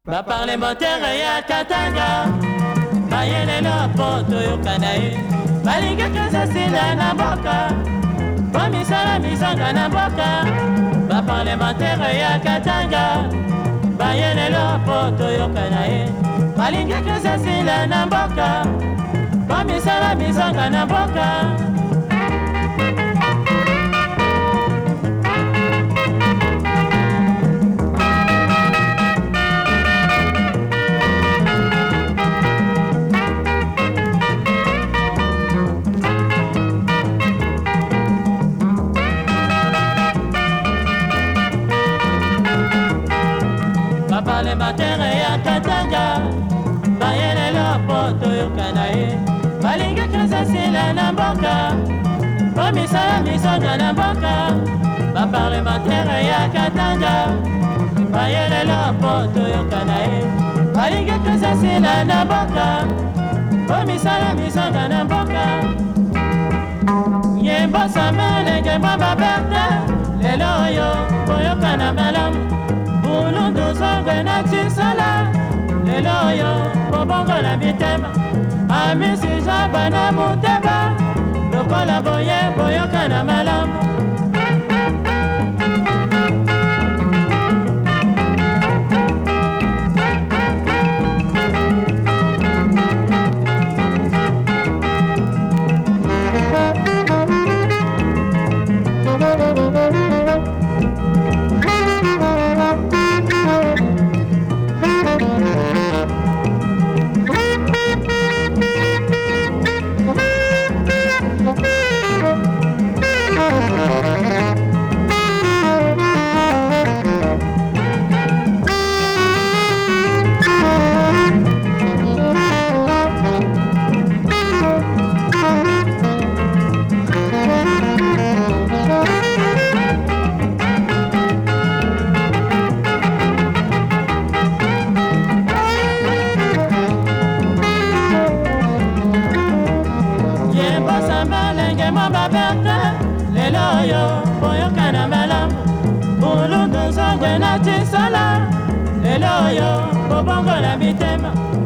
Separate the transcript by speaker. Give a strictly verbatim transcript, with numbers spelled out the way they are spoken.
Speaker 1: Ba parlementaire ya Katanga bayelelo po toyokana ye balingaka zasila na mboka po misala misanga na mboka. Ba parlementaire ya Katanga bayelelo po toyokana ye balingaka zasila na mboka po misala misanga na mboka. Parlementaire ya Katanga bayelelo po toyokana ye balingaka zasila na mboka po misala misanga na mboka. Ba parlementaire ya Katanga bayelelo po toyokana ye balingaka zasila na mboka po misala misanga na mboka. Yembo samelenge mwa baberte lelo oyo boyokana malamu bulundu zongwe na tisala lelo oyo bobongola mitema amisija bana muteba lokola boye boyokana malamu. Lelo oyo boyokana malamu bulundu zongwe na tisala lelo oyo bobongola mitema